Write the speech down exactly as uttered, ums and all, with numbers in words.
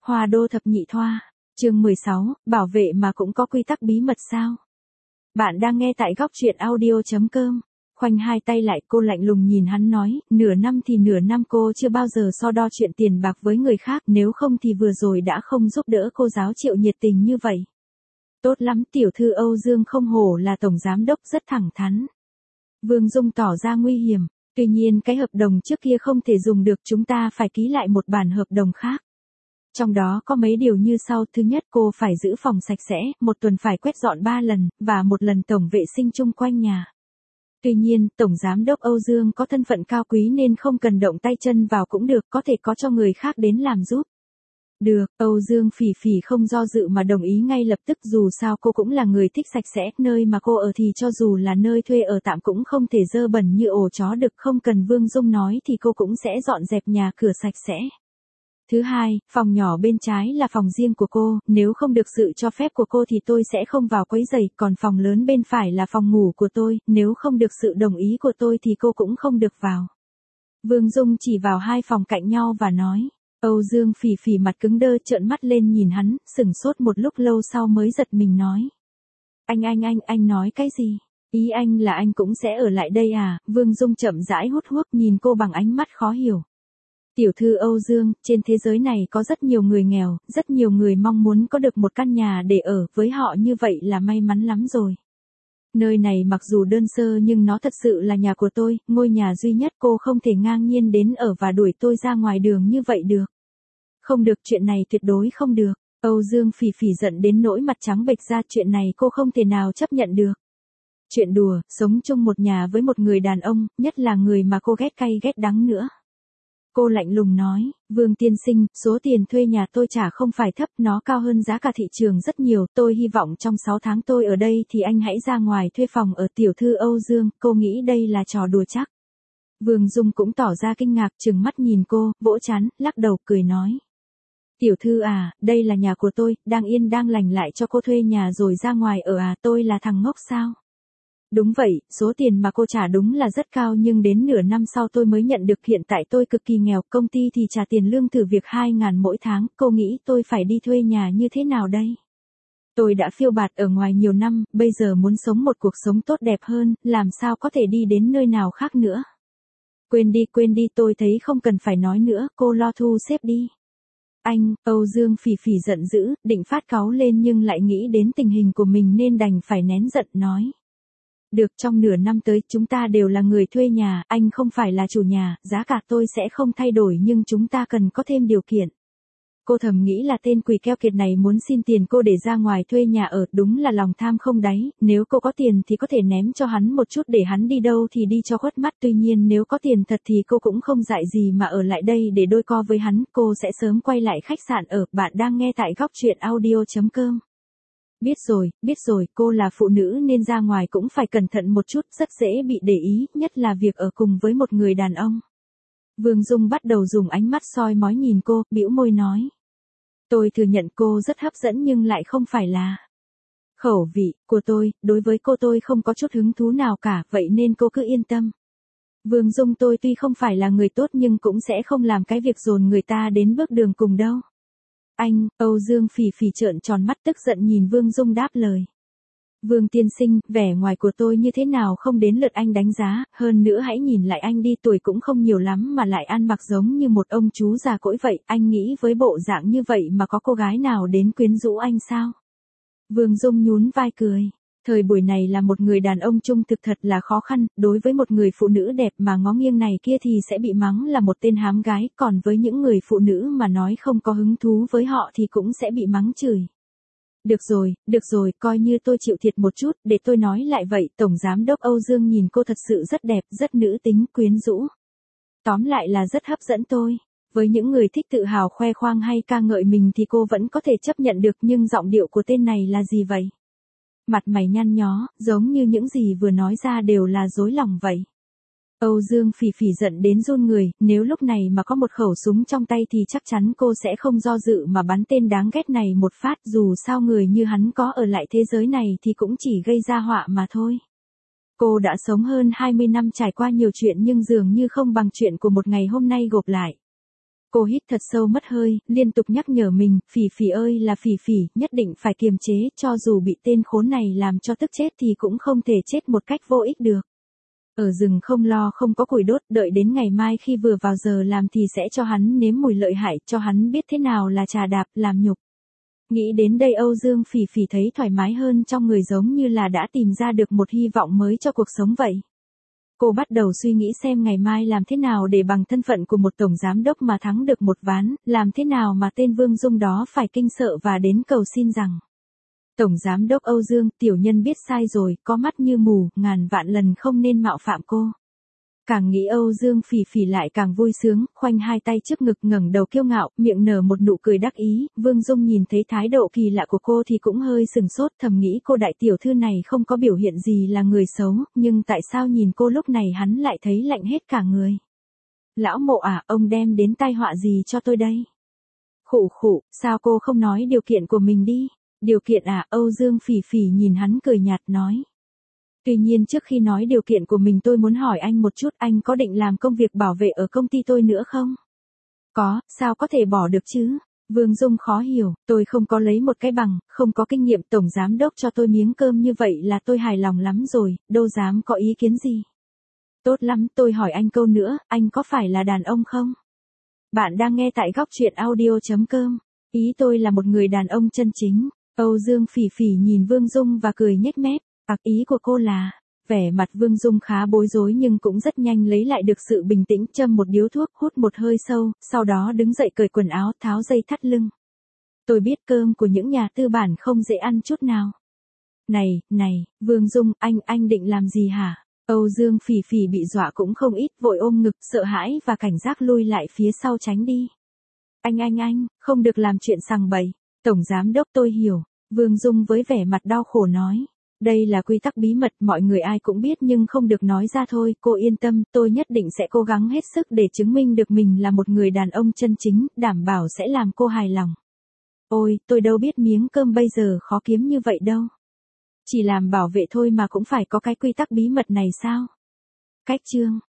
Hoa đô thập nhị thoa, chương mười sáu, bảo vệ mà cũng có quy tắc bí mật sao? Bạn đang nghe tại góc truyện audio chấm com. Khoanh hai tay lại, cô lạnh lùng nhìn hắn nói, nửa năm thì nửa năm, cô chưa bao giờ so đo chuyện tiền bạc với người khác, nếu không thì vừa rồi đã không giúp đỡ cô giáo Triệu nhiệt tình như vậy. Tốt lắm, tiểu thư Âu Dương không hổ là tổng giám đốc, rất thẳng thắn. Vương Dung tỏ ra nguy hiểm, tuy nhiên cái hợp đồng trước kia không thể dùng được, chúng ta phải ký lại một bản hợp đồng khác. Trong đó có mấy điều như sau: thứ nhất, cô phải giữ phòng sạch sẽ, một tuần phải quét dọn ba lần, và một lần tổng vệ sinh chung quanh nhà. Tuy nhiên, Tổng Giám đốc Âu Dương có thân phận cao quý nên không cần động tay chân vào cũng được, có thể có cho người khác đến làm giúp. Được, Âu Dương phì phì không do dự mà đồng ý ngay lập tức, dù sao cô cũng là người thích sạch sẽ, nơi mà cô ở thì cho dù là nơi thuê ở tạm cũng không thể dơ bẩn như ổ chó được, không cần Vương Dung nói thì cô cũng sẽ dọn dẹp nhà cửa sạch sẽ. Thứ hai, phòng nhỏ bên trái là phòng riêng của cô, nếu không được sự cho phép của cô thì tôi sẽ không vào quấy rầy, còn phòng lớn bên phải là phòng ngủ của tôi, nếu không được sự đồng ý của tôi thì cô cũng không được vào. Vương Dung chỉ vào hai phòng cạnh nhau và nói. Âu Dương phì phì mặt cứng đơ, trợn mắt lên nhìn hắn, sửng sốt một lúc lâu sau mới giật mình nói. Anh anh anh, anh nói cái gì? Ý anh là anh cũng sẽ ở lại đây à? Vương Dung chậm rãi hút thuốc, nhìn cô bằng ánh mắt khó hiểu. Tiểu thư Âu Dương, trên thế giới này có rất nhiều người nghèo, rất nhiều người mong muốn có được một căn nhà để ở, với họ như vậy là may mắn lắm rồi. Nơi này mặc dù đơn sơ nhưng nó thật sự là nhà của tôi, ngôi nhà duy nhất, cô không thể ngang nhiên đến ở và đuổi tôi ra ngoài đường như vậy được. Không được, chuyện này tuyệt đối không được. Âu Dương phì phì giận đến nỗi mặt trắng bệch ra, chuyện này cô không thể nào chấp nhận được. Chuyện đùa, sống chung một nhà với một người đàn ông, nhất là người mà cô ghét cay ghét đắng nữa. Cô lạnh lùng nói, Vương tiên sinh, số tiền thuê nhà tôi trả không phải thấp, nó cao hơn giá cả thị trường rất nhiều, tôi hy vọng trong sáu tháng tôi ở đây thì anh hãy ra ngoài thuê phòng ở. Tiểu thư Âu Dương, cô nghĩ đây là trò đùa chắc? Vương Dung cũng tỏ ra kinh ngạc, trừng mắt nhìn cô, vỗ trán, lắc đầu cười nói. Tiểu thư à, đây là nhà của tôi, đang yên đang lành lại cho cô thuê nhà rồi ra ngoài ở à, tôi là thằng ngốc sao? Đúng vậy, số tiền mà cô trả đúng là rất cao, nhưng đến nửa năm sau tôi mới nhận được, hiện tại tôi cực kỳ nghèo, công ty thì trả tiền lương thử việc hai ngàn mỗi tháng, cô nghĩ tôi phải đi thuê nhà như thế nào đây? Tôi đã phiêu bạt ở ngoài nhiều năm, bây giờ muốn sống một cuộc sống tốt đẹp hơn, làm sao có thể đi đến nơi nào khác nữa? Quên đi quên đi, tôi thấy không cần phải nói nữa, cô lo thu xếp đi. Anh, Âu Dương phì phì giận dữ, định phát cáu lên nhưng lại nghĩ đến tình hình của mình nên đành phải nén giận nói. Được, trong nửa năm tới chúng ta đều là người thuê nhà, anh không phải là chủ nhà, giá cả tôi sẽ không thay đổi nhưng chúng ta cần có thêm điều kiện. Cô thầm nghĩ là tên quỷ keo kiệt này muốn xin tiền cô để ra ngoài thuê nhà ở, đúng là lòng tham không đáy, nếu cô có tiền thì có thể ném cho hắn một chút để hắn đi đâu thì đi cho khuất mắt, tuy nhiên nếu có tiền thật thì cô cũng không dại gì mà ở lại đây để đôi co với hắn, cô sẽ sớm quay lại khách sạn ở. Bạn đang nghe tại góc truyện audio chấm com. Biết rồi, biết rồi, cô là phụ nữ nên ra ngoài cũng phải cẩn thận một chút, rất dễ bị để ý, nhất là việc ở cùng với một người đàn ông. Vương Dung bắt đầu dùng ánh mắt soi mói nhìn cô, bĩu môi nói. Tôi thừa nhận cô rất hấp dẫn nhưng lại không phải là khẩu vị của tôi, đối với cô tôi không có chút hứng thú nào cả, vậy nên cô cứ yên tâm. Vương Dung, tôi tuy không phải là người tốt nhưng cũng sẽ không làm cái việc dồn người ta đến bước đường cùng đâu. Anh, Âu Dương phì phì trợn tròn mắt tức giận nhìn Vương Dung đáp lời. Vương tiên sinh, vẻ ngoài của tôi như thế nào không đến lượt anh đánh giá, hơn nữa hãy nhìn lại anh đi, tuổi cũng không nhiều lắm mà lại ăn mặc giống như một ông chú già cỗi vậy, anh nghĩ với bộ dạng như vậy mà có cô gái nào đến quyến rũ anh sao? Vương Dung nhún vai cười. Thời buổi này là một người đàn ông trung thực thật là khó khăn, đối với một người phụ nữ đẹp mà ngó nghiêng này kia thì sẽ bị mắng là một tên hám gái, còn với những người phụ nữ mà nói không có hứng thú với họ thì cũng sẽ bị mắng chửi. Được rồi, được rồi, coi như tôi chịu thiệt một chút, để tôi nói lại vậy, Tổng Giám đốc Âu Dương nhìn cô thật sự rất đẹp, rất nữ tính, quyến rũ. Tóm lại là rất hấp dẫn tôi. Với những người thích tự hào khoe khoang hay ca ngợi mình thì cô vẫn có thể chấp nhận được, nhưng giọng điệu của tên này là gì vậy? Mặt mày nhăn nhó, giống như những gì vừa nói ra đều là dối lòng vậy. Âu Dương phì phì giận đến run người, nếu lúc này mà có một khẩu súng trong tay thì chắc chắn cô sẽ không do dự mà bắn tên đáng ghét này một phát, dù sao người như hắn có ở lại thế giới này thì cũng chỉ gây ra họa mà thôi. Cô đã sống hơn hai mươi năm, trải qua nhiều chuyện nhưng dường như không bằng chuyện của một ngày hôm nay gộp lại. Cô hít thật sâu mất hơi, liên tục nhắc nhở mình, Phỉ Phỉ ơi là Phỉ Phỉ, nhất định phải kiềm chế, cho dù bị tên khốn này làm cho tức chết thì cũng không thể chết một cách vô ích được. Ở rừng không lo không có củi đốt, đợi đến ngày mai khi vừa vào giờ làm thì sẽ cho hắn nếm mùi lợi hại, cho hắn biết thế nào là trà đạp, làm nhục. Nghĩ đến đây Âu Dương Phỉ Phỉ thấy thoải mái hơn trong người, giống như là đã tìm ra được một hy vọng mới cho cuộc sống vậy. Cô bắt đầu suy nghĩ xem ngày mai làm thế nào để bằng thân phận của một tổng giám đốc mà thắng được một ván, làm thế nào mà tên Vương Dung đó phải kinh sợ và đến cầu xin rằng. Tổng giám đốc Âu Dương, tiểu nhân biết sai rồi, có mắt như mù, ngàn vạn lần không nên mạo phạm cô. Càng nghĩ Âu Dương Phỉ Phỉ lại càng vui sướng, khoanh hai tay trước ngực ngẩng đầu kiêu ngạo, miệng nở một nụ cười đắc ý. Vương Dung nhìn thấy thái độ kỳ lạ của cô thì cũng hơi sừng sốt, thầm nghĩ cô đại tiểu thư này không có biểu hiện gì là người xấu, nhưng tại sao nhìn cô lúc này hắn lại thấy lạnh hết cả người. Lão Mộ à, ông đem đến tai họa gì cho tôi đây? Khụ khụ, sao cô không nói điều kiện của mình đi? Điều kiện à? Âu Dương Phỉ Phỉ nhìn hắn cười nhạt nói. Tuy nhiên trước khi nói điều kiện của mình tôi muốn hỏi anh một chút, anh có định làm công việc bảo vệ ở công ty tôi nữa không? Có, sao có thể bỏ được chứ? Vương Dung khó hiểu, tôi không có lấy một cái bằng, không có kinh nghiệm, tổng giám đốc cho tôi miếng cơm như vậy là tôi hài lòng lắm rồi, đâu dám có ý kiến gì. Tốt lắm, tôi hỏi anh câu nữa, anh có phải là đàn ông không? Bạn đang nghe tại góc truyện audio chấm com. Ý tôi là một người đàn ông chân chính. Âu Dương Phỉ Phỉ nhìn Vương Dung và cười nhếch mép. Ặc ý của cô là, vẻ mặt Vương Dung khá bối rối nhưng cũng rất nhanh lấy lại được sự bình tĩnh, châm một điếu thuốc, hút một hơi sâu, sau đó đứng dậy cởi quần áo, tháo dây thắt lưng. Tôi biết cơm của những nhà tư bản không dễ ăn chút nào. Này, này, Vương Dung, anh, anh định làm gì hả? Âu Dương Phỉ Phỉ bị dọa cũng không ít, vội ôm ngực, sợ hãi và cảnh giác lui lại phía sau tránh đi. Anh anh anh, không được làm chuyện sằng bậy. Tổng giám đốc tôi hiểu. Vương Dung với vẻ mặt đau khổ nói. Đây là quy tắc bí mật, mọi người ai cũng biết nhưng không được nói ra thôi, cô yên tâm, tôi nhất định sẽ cố gắng hết sức để chứng minh được mình là một người đàn ông chân chính, đảm bảo sẽ làm cô hài lòng. Ôi, tôi đâu biết miếng cơm bây giờ khó kiếm như vậy đâu. Chỉ làm bảo vệ thôi mà cũng phải có cái quy tắc bí mật này sao? Cách chương